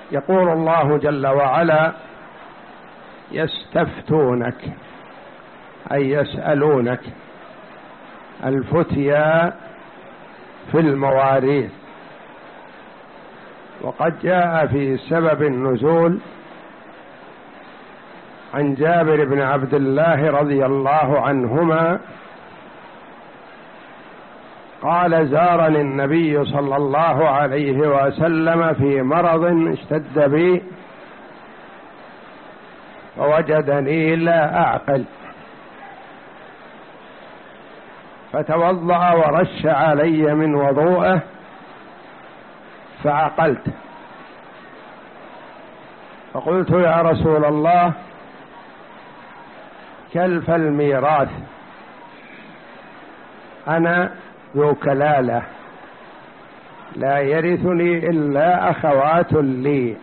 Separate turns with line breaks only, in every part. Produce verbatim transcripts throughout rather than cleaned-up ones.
يقول الله جل وعلا: يستفتونك، أي يسألونك، الفتيا في المواريث. وقد جاء في سبب النزول عن جابر بن عبد الله رضي الله عنهما قال: زارني النبي صلى الله عليه وسلم في مرض اشتد بي فوجدني لا أعقل، فتوضأ ورش علي من وضوءه فعقلت، فقلت: يا رسول الله، كلف الميراث، أنا ذو كلالة لا يرثني إلا أخوات لي،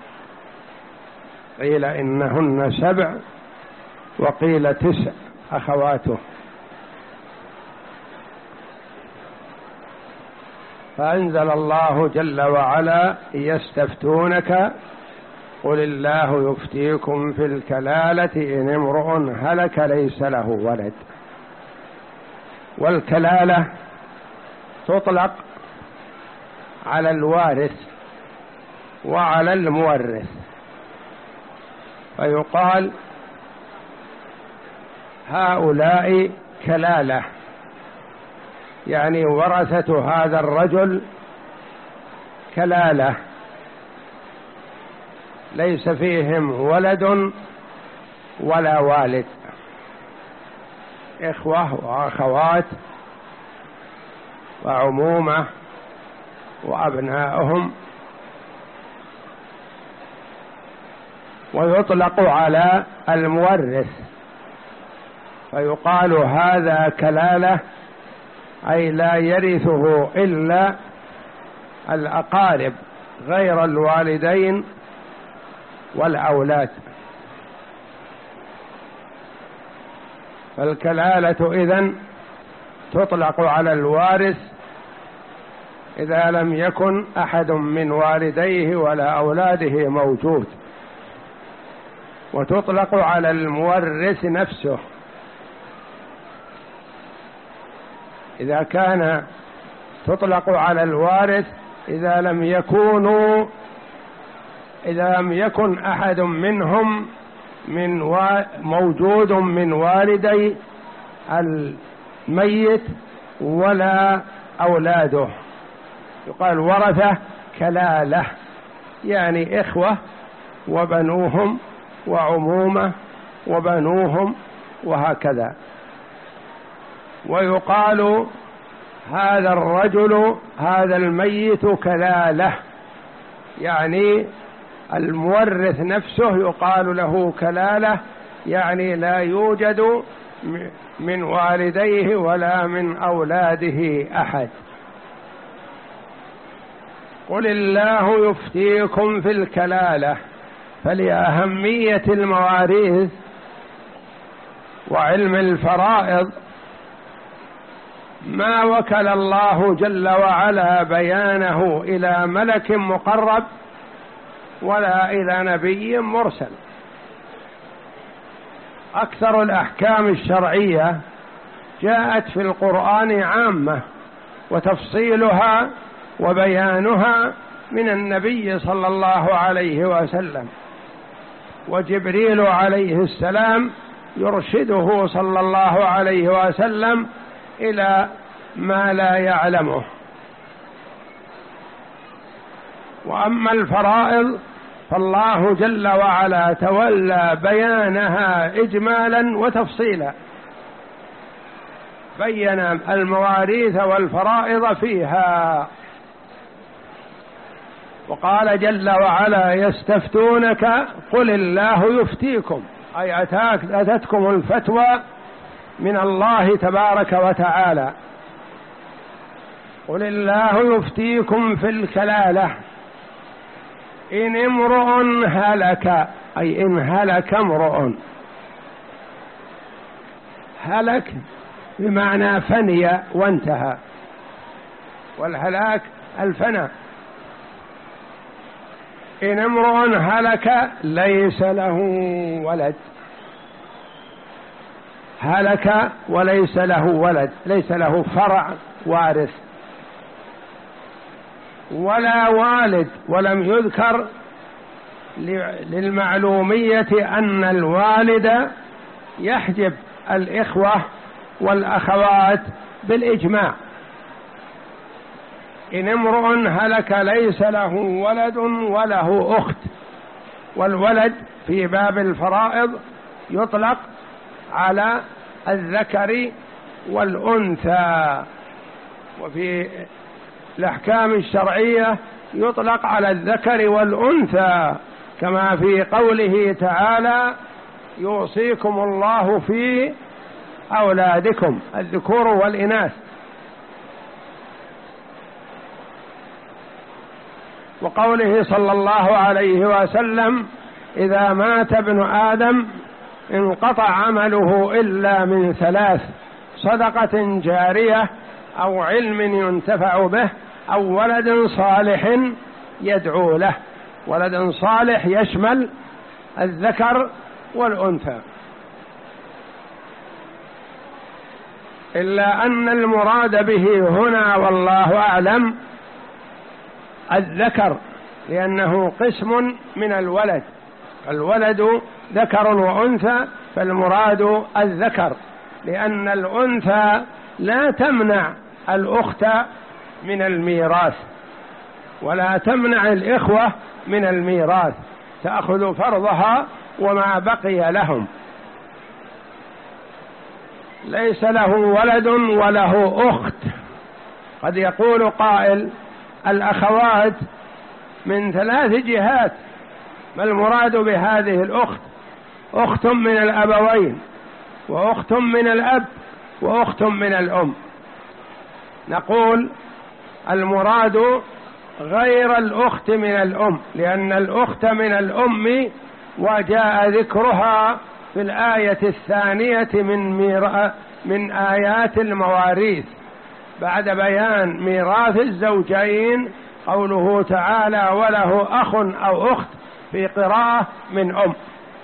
قيل إنهن سبع وقيل تسع أخواته. فأنزل الله جل وعلا: يستفتونك قل الله يفتيكم في الكلالة إن امرؤ هلك ليس له ولد. والكلالة تطلق على الوارث وعلى المورث، فيقال هؤلاء كلالة، يعني ورثة هذا الرجل كلالة ليس فيهم ولد ولا والد، إخوة وأخوات وعمومة وأبناؤهم. ويطلق على المورث فيقال هذا كلالة، أي لا يرثه إلا الأقارب غير الوالدين والأولاد. فالكلالة إذن تطلق على الوارث إذا لم يكن أحد من والديه ولا أولاده موجود، وتطلق على المورث نفسه إذا كان تطلق على الوارث إذا لم يكونوا إذا لم يكن أحد منهم من و... موجود من والدي الميت ولا أولاده، يقال ورثة كلالة، يعني إخوة وبنوهم وعمومة وبنوهم وهكذا. ويقال هذا الرجل هذا الميت كلالة، يعني المورث نفسه يقال له كلالة، يعني لا يوجد من والديه ولا من أولاده أحد. قل الله يفتيكم في الكلالة. فلأهمية المواريث وعلم الفرائض ما وكل الله جل وعلا بيانه إلى ملك مقرب ولا إلى نبي مرسل. أكثر الأحكام الشرعية جاءت في القرآن عامة، وتفصيلها وبيانها من النبي صلى الله عليه وسلم، وجبريل عليه السلام يرشده صلى الله عليه وسلم إلى ما لا يعلمه. وأما الفرائض فالله جل وعلا تولى بيانها إجمالا وتفصيلا، بين المواريث والفرائض فيها. وقال جل وعلا: يستفتونك قل الله يفتيكم، أي أتتكم الفتوى من الله تبارك وتعالى. قل الله يفتيكم في الكلالة إن امرؤ هلك، أي إن هلك امرؤ. هلك بمعنى فني وانتهى، والهلاك الفناء. إن امرؤ هلك ليس له ولد، هلك وليس له ولد، ليس له فرع وارث ولا والد، ولم يذكر للمعلومية أن الوالد يحجب الإخوة والأخوات بالإجماع. إن امرؤ هلك ليس له ولد وله أخت، والولد في باب الفرائض يطلق على الذكر والأنثى، وفي الأحكام الشرعية يطلق على الذكر والأنثى، كما في قوله تعالى يوصيكم الله في أولادكم الذكور والإناث. وقوله صلى الله عليه وسلم إذا مات ابن آدم انقطع عمله إلا من ثلاث: صدقة جارية أو علم ينتفع به أو ولد صالح يدعو له. ولد صالح يشمل الذكر والأنثى، إلا أن المراد به هنا والله أعلم الذكر، لأنه قسم من الولد، الولد ذكر وأنثى، فالمراد الذكر، لأن الأنثى لا تمنع الأخت من الميراث ولا تمنع الإخوة من الميراث، تأخذ فرضها وما بقي لهم. ليس له ولد وله أخت. قد يقول قائل الأخوات من ثلاث جهات، ما المراد بهذه الأخت؟ أخت من الأبوين، وأخت من الأب، وأخت من الأم. نقول المراد غير الأخت من الأم، لأن الأخت من الأم وجاء ذكرها في الآية الثانية من ميرا من آيات المواريث بعد بيان ميراث الزوجين، قوله تعالى وله أخ أو أخت في قراءة من أم.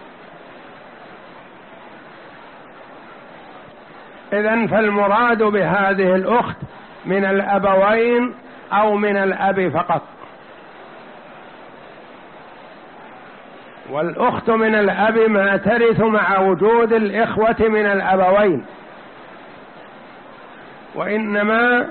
إذن فالمراد بهذه الأخت من الأبوين أو من الأب فقط. والأخت من الأب ما ترث مع وجود الإخوة من الأبوين، وإنما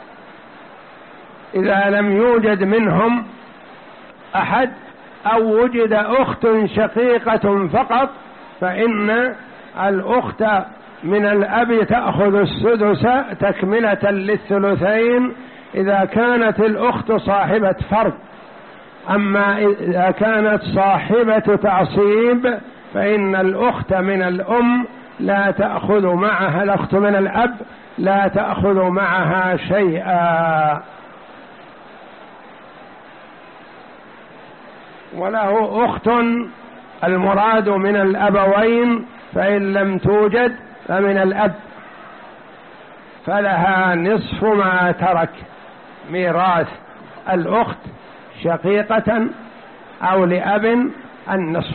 إذا لم يوجد منهم أحد أو وجد أخت شقيقة فقط، فإن الأخت من الأب تأخذ السدس تكملة للثلثين إذا كانت الأخت صاحبة فرد. أما إذا كانت صاحبة تعصيب فإن الأخت من الأم لا تأخذ معها، الأخت من الأب لا تأخذ معها شيئا. وله أخت المراد من الأبوين، فإن لم توجد فمن الأب، فلها نصف ما ترك ميراث الأخت شقيقة أو لأب النصف،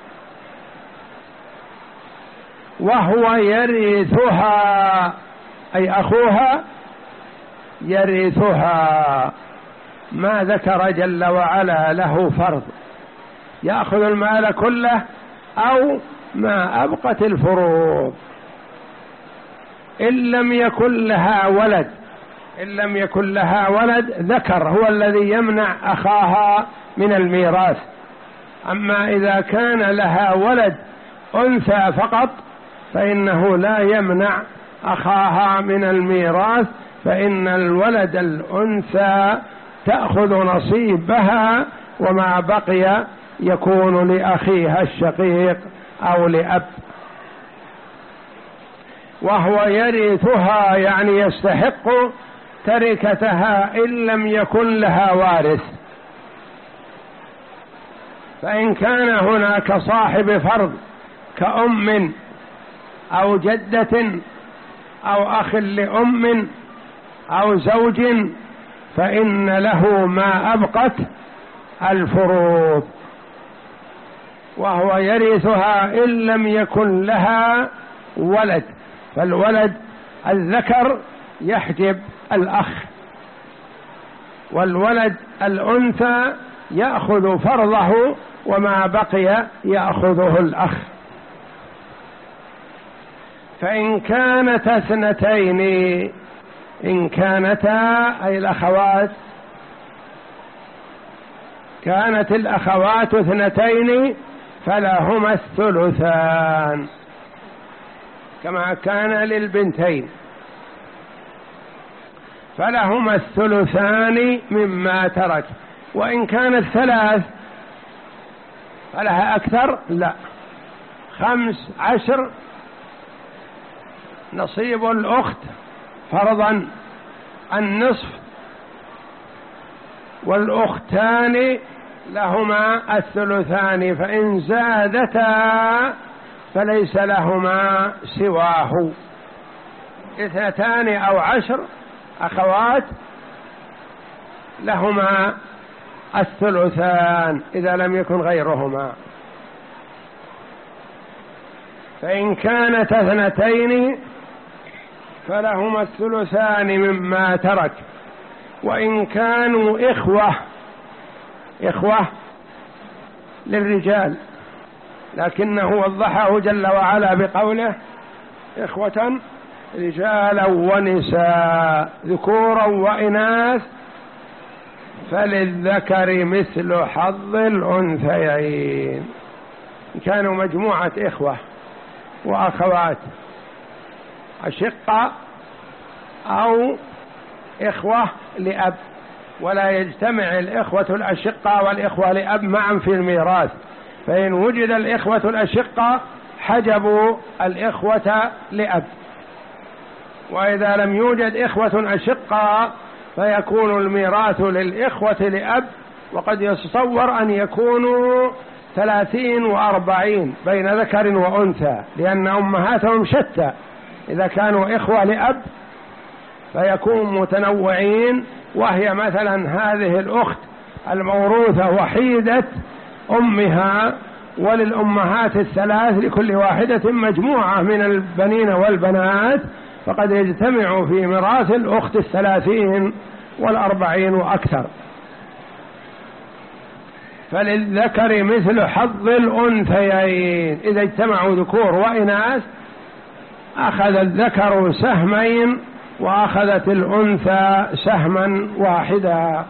وهو يرثها أي أخوها يرثها. ما ذكر جل وعلا له فرض، يأخذ المال كله أو ما أبقت الفروض، إن لم يكن لها ولد إن لم يكن لها ولد ذكر هو الذي يمنع أخاها من الميراث. أما إذا كان لها ولد أنثى فقط فإنه لا يمنع أخاها من الميراث، فإن الولد الأنثى تأخذ نصيبها وما بقي يكون لأخيها الشقيق أو لأب. وهو يرثها يعني يستحق تركتها إن لم يكن لها وارث. فإن كان هناك صاحب فرض كأم أو جدة أو أخ لأم أو زوج، فإن له ما أبقت الفروض، وهو يرثها إن لم يكن لها ولد، فالولد الذكر يحجب الأخ، والولد الأنثى يأخذ فرضه وما بقي يأخذه الأخ. فإن كانتا اثنتين، إن كانتا أي الأخوات، كانت الأخوات اثنتين فلهما الثلثان كما كان للبنتين، فلهما الثلثان مما ترك. وإن كانت ثلاث فلها أكثر، لا، خمس عشر نصيب الأخت فرضا النصف، والأختان لهما الثلثان، فإن زادتا فليس لهما سواه. اثنتان أو عشر أخوات لهما الثلثان إذا لم يكن غيرهما. فإن كانت اثنتين فلهما الثلثان مما ترك. وإن كانوا إخوة، إخوة للرجال، لكنه وضحه جل وعلا بقوله إخوة رجالا ونساء ذكورا وإناث فللذكر مثل حظ الأنثيين. كانوا مجموعة إخوة وأخوات أشقة أو إخوة لأب، ولا يجتمع الإخوة الأشقة والإخوة لأب معا في الميراث، فإن وجد الإخوة الأشقة حجبوا الإخوة لأب، وإذا لم يوجد إخوة أشقة فيكون الميراث للإخوة لأب، وقد يتصور أن يكونوا ثلاثين وأربعين بين ذكر وأنثى، لأن أمهاتهم شتى. إذا كانوا إخوة لأب فيكون متنوعين، وهي مثلا هذه الأخت الموروثة وحيدة أمها، وللأمهات الثلاث لكل واحدة مجموعة من البنين والبنات، فقد يجتمع في ميراث الأخت الثلاثين والأربعين وأكثر. فللذكر مثل حظ الأنثيين، إذا اجتمعوا ذكور وإناث أخذ الذكر سهمين وأخذت الأنثى سهما واحدا.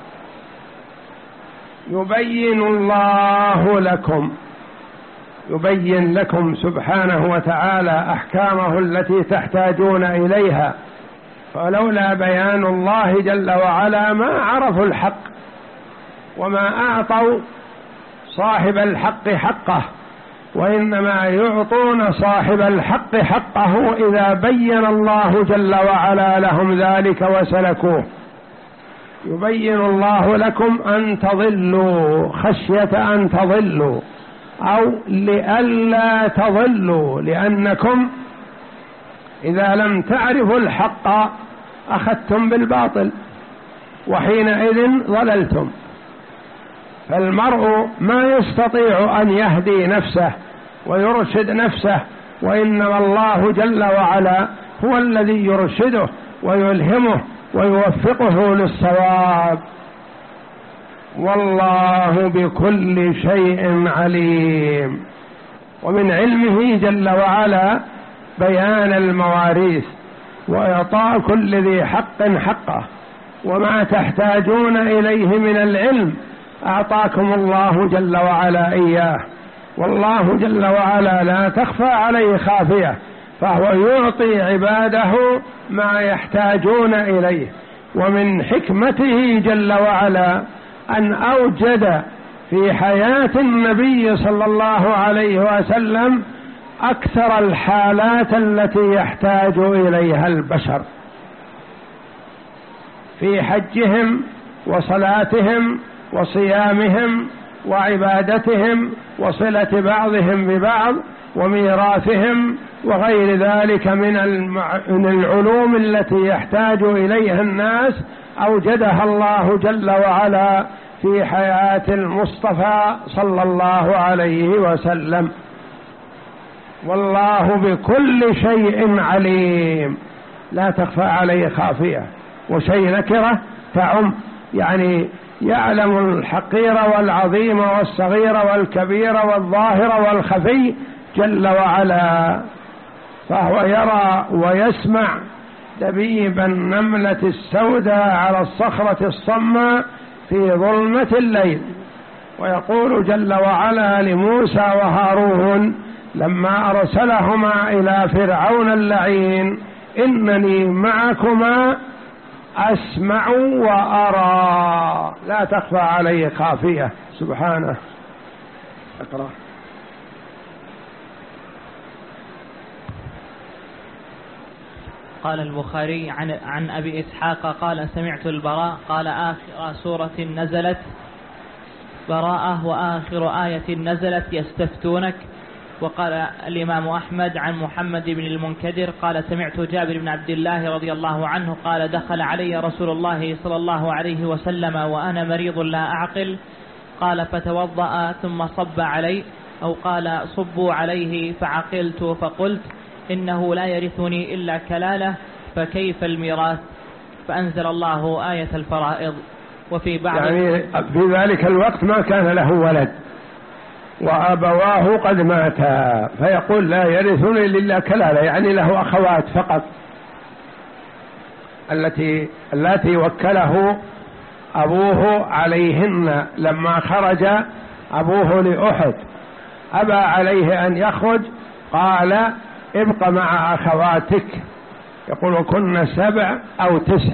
يبين الله لكم، يبين لكم سبحانه وتعالى أحكامه التي تحتاجون إليها، فلولا بيان الله جل وعلا ما عرفوا الحق وما أعطوا صاحب الحق حقه، وإنما يعطون صاحب الحق حقه إذا بين الله جل وعلا لهم ذلك وسلكوه. يبين الله لكم أن تضلوا خشية أن تضلوا أو لئلا تضلوا، لأنكم إذا لم تعرفوا الحق أخذتم بالباطل وحينئذ ضللتم. فالمرء ما يستطيع أن يهدي نفسه ويرشد نفسه، وإنما الله جل وعلا هو الذي يرشده ويلهمه ويوفقه للصواب. والله بكل شيء عليم. ومن علمه جل وعلا بيان المواريث وإعطاء كل ذي حق حقه، وما تحتاجون إليه من العلم أعطاكم الله جل وعلا إياه. والله جل وعلا لا تخفى عليه خافية، فهو يعطي عباده ما يحتاجون إليه. ومن حكمته جل وعلا أن أوجد في حياة النبي صلى الله عليه وسلم أكثر الحالات التي يحتاج إليها البشر في حجهم وصلاتهم وصيامهم وعبادتهم وصلة بعضهم ببعض وميراثهم وغير ذلك من العلوم التي يحتاج إليها الناس، أوجدها الله جل وعلا في حياة المصطفى صلى الله عليه وسلم. والله بكل شيء عليم، لا تخفى عليه خافية، وشيء نكرة تعم، يعني يعلم الحقير والعظيم والصغير والكبير والظاهر والخفي جل وعلا، فهو يرى ويسمع دبيب النملة السوداء على الصخرة الصماء في ظلمة الليل. ويقول جل وعلا لموسى وهارون لما أرسلهما إلى فرعون اللعين: إنني معكما أسمع وأرى، لا تخفى عليه خافية سبحانه. اقرأ.
قال البخاري عن, عن أبي إسحاق قال: سمعت البراء قال: آخر سورة نزلت براءة وآخر آية نزلت يستفتونك. وقال الإمام أحمد عن محمد بن المنكدر قال: سمعت جابر بن عبد الله رضي الله عنه قال: دخل علي رسول الله صلى الله عليه وسلم وأنا مريض لا أعقل، قال: فتوضأ ثم صب علي، أو قال: صبوا عليه، فعقلت فقلت: إنه لا يرثني إلا كلالة، فكيف الميراث؟ فأنزل الله آية الفرائض. وفي بعض
يعني في ذلك الوقت ما كان له ولد وأبواه قد ماتا، فيقول: لا يرثني إلا كلالة، يعني له أخوات فقط، التي التي وكله أبوه عليهن. لما خرج أبوه لأحد أبى عليه أن يخرج، قال: ابق مع أخواتك، يقول: كن سبع أو تسع.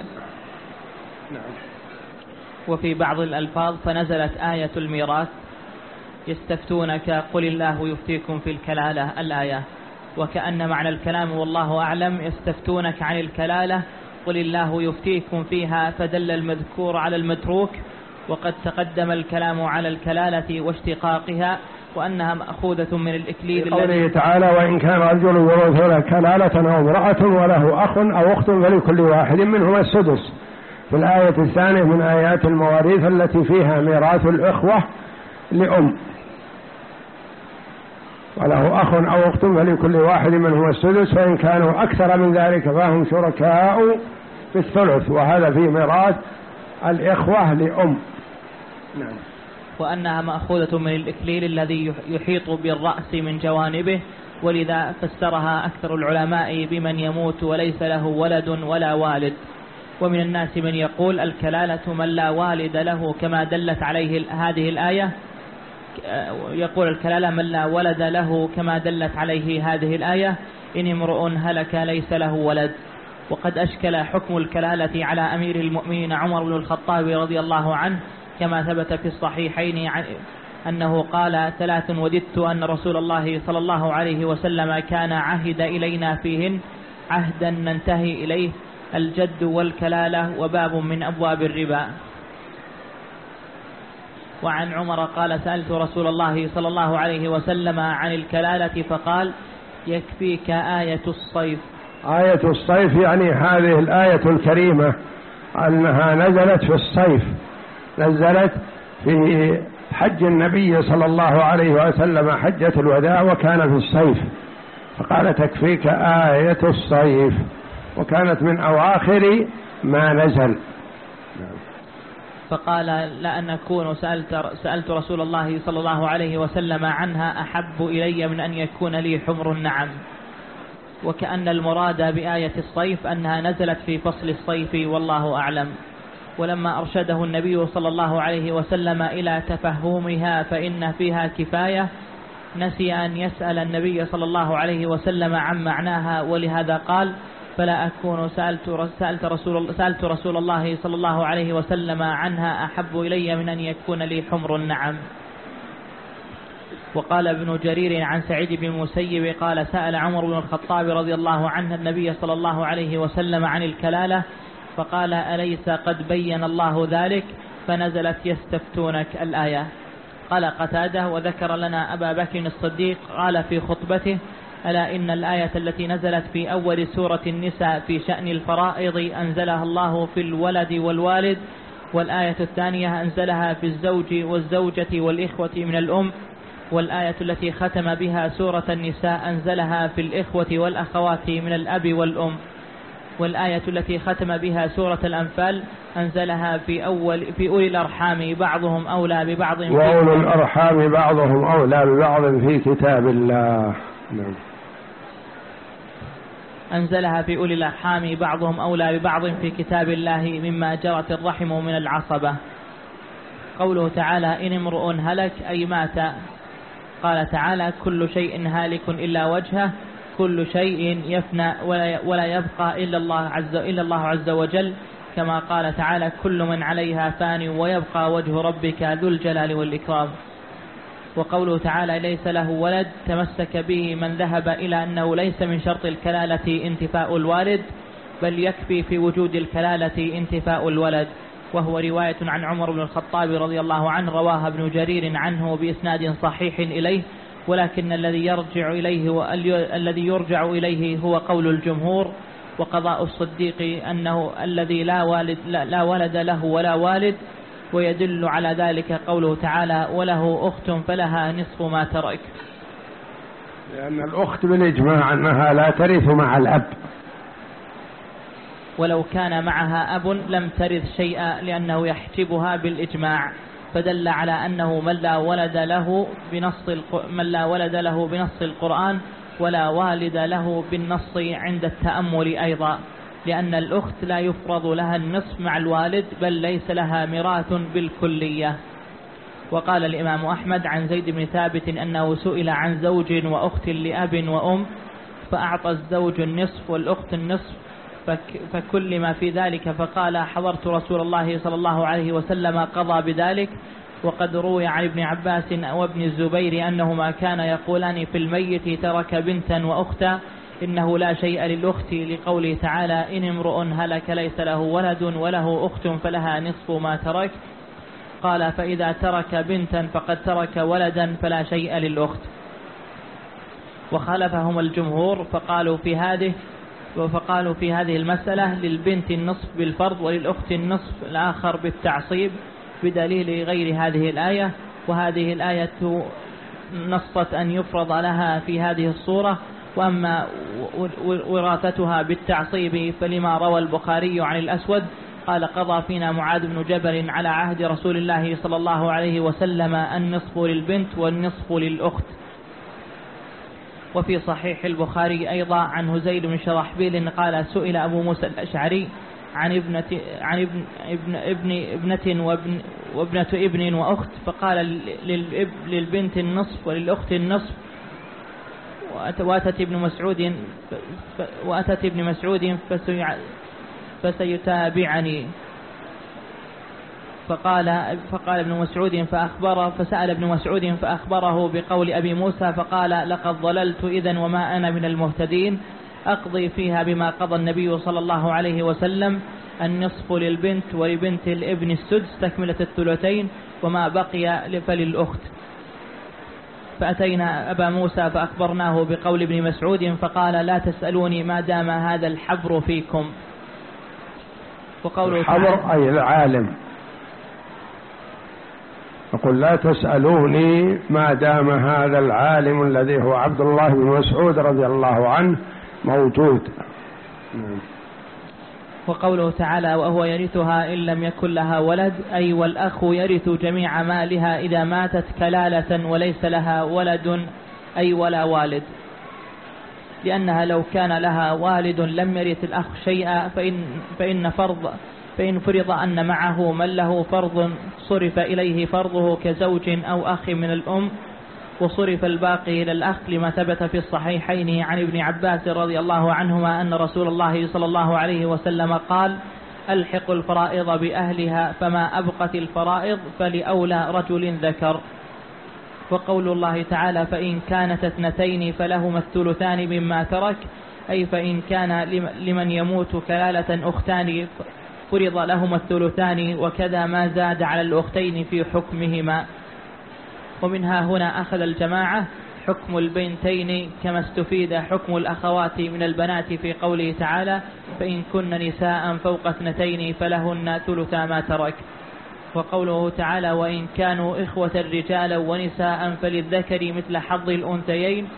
وفي بعض الألفاظ فنزلت آية الميراث: يستفتونك قل الله يفتيكم في الكلالة، الآية. وكأن معنى الكلام والله أعلم يستفتونك عن الكلالة قل الله يفتيكم فيها، فدل المذكور على المتروك. وقد تقدم الكلام على الكلالة واشتقاقها، وأنها مأخوذة من الإكليل
قوله تعالى: وإن كان رجل يورث كلالة أو امرأة وله أخ أو أخت فلكل واحد منهما السدس، في الآية الثانية من آيات المواريث التي فيها ميراث الإخوة لأم، وله أخ أو أخت فلكل واحد منهما السدس، فإن كانوا أكثر من ذلك فهم شركاء في الثلث، وهذا في ميراث الإخوة لأم.
نعم. وأنها مأخوذة من الإكليل الذي يحيط بالرأس من جوانبه، ولذا فسرها أكثر العلماء بمن يموت وليس له ولد ولا والد. ومن الناس من يقول الكلالة من لا والد له، كما دلت عليه هذه الآية. يقول الكلالة من لا ولد له كما دلت عليه هذه الآية: إن امرؤ هلك ليس له ولد. وقد أشكل حكم الكلالة على أمير المؤمنين عمر بن الخطاب رضي الله عنه، كما ثبت في الصحيحين أنه قال: ثلاث وددت أن رسول الله صلى الله عليه وسلم كان عهد إلينا فيهن عهدا ننتهي إليه: الجد والكلالة، وباب من أبواب الربا. وعن عمر قال: سألت رسول الله صلى الله عليه وسلم عن الكلالة فقال: يكفيك آية الصيف.
آية الصيف يعني هذه الآية الكريمة أنها نزلت في الصيف، نزلت في حج النبي صلى الله عليه وسلم حجة الوداع، وكان في الصيف، فقال: تكفيك آية الصيف، وكانت من أواخر ما نزل.
فقال: لأن أكون سألت, سألت رسول الله صلى الله عليه وسلم عنها أحب إلي من أن يكون لي حمر النعم. وكأن المراد بآية الصيف أنها نزلت في فصل الصيف، والله أعلم. ولما أرشده النبي صلى الله عليه وسلم إلى تفهمها فإن فيها كفاية، نسي أن يسأل النبي صلى الله عليه وسلم عن معناها، ولهذا قال: فلا أكون سألت, سألت, رسول سألت رسول الله صلى الله عليه وسلم عنها أحب إلي من أن يكون لي حمر النعم. وقال ابن جرير عن سعيد بن المسيب قال: سأل عمر بن الخطاب رضي الله عنه النبي صلى الله عليه وسلم عن الكلالة، فقال: أليس قد بين الله ذلك؟ فنزلت يستفتونك، الآية. قال قتادة: وذكر لنا أبا بكر الصديق قال في خطبته: ألا إن الآية التي نزلت في أول سورة النساء في شأن الفرائض أنزلها الله في الولد والوالد، والآية الثانية أنزلها في الزوج والزوجة والإخوة من الأم. والآية التي ختم بها سورة النساء أنزلها في الإخوة والأخوات من الأب والأم. والآية التي ختم بها سورة الأنفال أنزلها في أول في أولي الأرحام بعضهم أولى ببعض
وأولي الأرحام بعضهم أولى ببعض في كتاب الله. نعم.
أنزلها في أولي الأرحام بعضهم أولى ببعض في كتاب الله مما جرت الرحم من العصبة. قوله تعالى إن امرؤ هلك أي مات. قال تعالى كل شيء هالك إلا وجهه، كل شيء يفنى ولا يبقى إلا الله عز إلا الله عز وجل، كما قال تعالى كل من عليها فان ويبقى وجه ربك ذو الجلال والإكرام. وقوله تعالى ليس له ولد تمسك به من ذهب إلى أنه ليس من شرط الكلالة انتفاء الوالد، بل يكفي في وجود الكلالة انتفاء الولد، وهو رواية عن عمر بن الخطاب رضي الله عنه رواها ابن جرير عنه بإسناد صحيح إليه، ولكن الذي يرجع إليه الذي يرجع إليه هو قول الجمهور. وقضاء الصديق أنه الذي لا والد لا, لا ولد له ولا والد، ويدل على ذلك قوله تعالى وله أخت فلها نصف ما ترك،
لأن الأخت بالإجماع أنها لا ترث مع الأب،
ولو كان معها أب لم ترث شيئا لأنه يحجبها بالإجماع، فدل على أنه من لا ولد له بنص من لا ولد له بنص القرآن ولا والد له بالنص عند التأمل أيضا، لأن الأخت لا يفرض لها النصف مع الوالد بل ليس لها ميراث بالكلية. وقال الإمام أحمد عن زيد بن ثابت أنه سئل عن زوج وأخت لأب وأم فأعطى الزوج النصف والأخت النصف فكل ما في ذلك، فقال حضرت رسول الله صلى الله عليه وسلم قضى بذلك. وقد روي عن ابن عباس وابن الزبير أنهما كان يقولان في الميت ترك بنتا وأختا إنه لا شيء للأخت، لقوله تعالى إن امرؤ هلك ليس له ولد وله أخت فلها نصف ما ترك. قال فإذا ترك بنتا فقد ترك ولدا فلا شيء للأخت. وخالفهم الجمهور فقالوا في هذه فقالوا في هذه المسألة للبنت النصف بالفرض وللأخت النصف الآخر بالتعصيب بدليل غير هذه الآية. وهذه الآية نصت أن يفرض لها في هذه الصورة، وأما وراثتها بالتعصيب فلما روى البخاري عن الأسود قال قضى فينا معاذ بن جبل على عهد رسول الله صلى الله عليه وسلم النصف للبنت والنصف للأخت. وفي صحيح البخاري أيضا عن هزيل بن شرحبيل قال سئل أبو موسى الأشعري عن ابنة عن ابن ابن ابن ابنة وابن وابنة ابن وأخت، فقال للبنت النصف وللأخت النصف. وأتت ابن مسعود وأتت ابن مسعود فسيتابعني، فقال فقال ابن مسعود فأخبره فسأل ابن مسعود فأخبره بقول أبي موسى فقال لقد ضللت إذن وما أنا من المهتدين، أقضي فيها بما قضى النبي صلى الله عليه وسلم النصف للبنت ولبنت الابن السدس تكملة الثلثين وما بقي فللأخت. فأتينا أبا موسى فأخبرناه بقول ابن مسعود فقال لا تسألوني ما دام هذا الحبر فيكم. وقوله
الحبر أي العالم، يقول لا تسألوني ما دام هذا العالم الذي هو عبد الله بن مسعود رضي الله عنه موجود.
وقوله تعالى وهو يرثها إن لم يكن لها ولد، أي والأخ يرث جميع مالها إذا ماتت كلالة وليس لها ولد أي ولا والد، لأنها لو كان لها والد لم يرث الأخ شيئا، فإن, فإن, فرض فإن فرض أن معه من له فرض صرف إليه فرضه كزوج أو أخ من الأم، وصرف الباقي إلى الأخ لما ثبت في الصحيحين عن ابن عباس رضي الله عنهما أن رسول الله صلى الله عليه وسلم قال ألحق الفرائض بأهلها فما أبقت الفرائض فلأولى رجل ذكر. وقول الله تعالى فإن كانت اثنتين فلهما الثلثان مما ترك، أي فإن كان لمن يموت كلالة أختان فرض لهما الثلثان، وكذا ما زاد على الأختين في حكمهما. ومنها هنا أخذ الجماعة حكم البنتين كما استفيد حكم الأخوات من البنات في قوله تعالى فإن كن نساء فوق اثنتين فلهن ثلثا ما ترك. وقوله تعالى وإن كانوا إخوة رجالا ونساء فللذكر مثل حظ الأنثيين،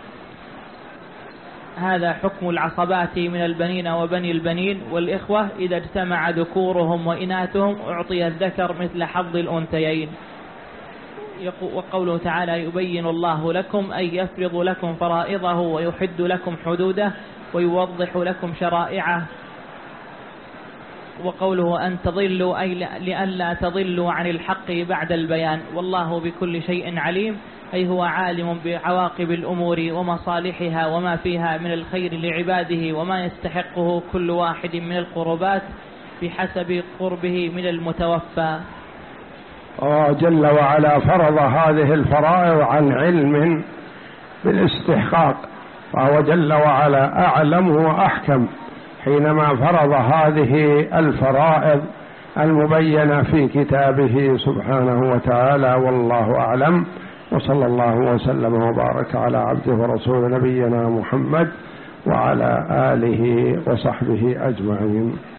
هذا حكم العصبات من البنين وبني البنين، والإخوة إذا اجتمع ذكورهم وإناثهم أعطي الذكر مثل حظ الأنثيين. وقوله تعالى يبين الله لكم أي يفرض لكم فرائضه ويحد لكم حدوده ويوضح لكم شرائعه. وقوله أن تضلوا أي لئلا تضلوا عن الحق بعد البيان، والله بكل شيء عليم، أي هو عالم بعواقب الأمور ومصالحها وما فيها من الخير لعباده وما يستحقه كل واحد من القربات بحسب قربه من المتوفى.
الله جل وعلا فرض هذه الفرائض عن علم بالاستحقاق، فهو جل وعلا أعلم وأحكم حينما فرض هذه الفرائض المبينة في كتابه سبحانه وتعالى، والله أعلم. وصلى الله وسلم وبارك على عبده ورسول نبينا محمد وعلى آله وصحبه أجمعين.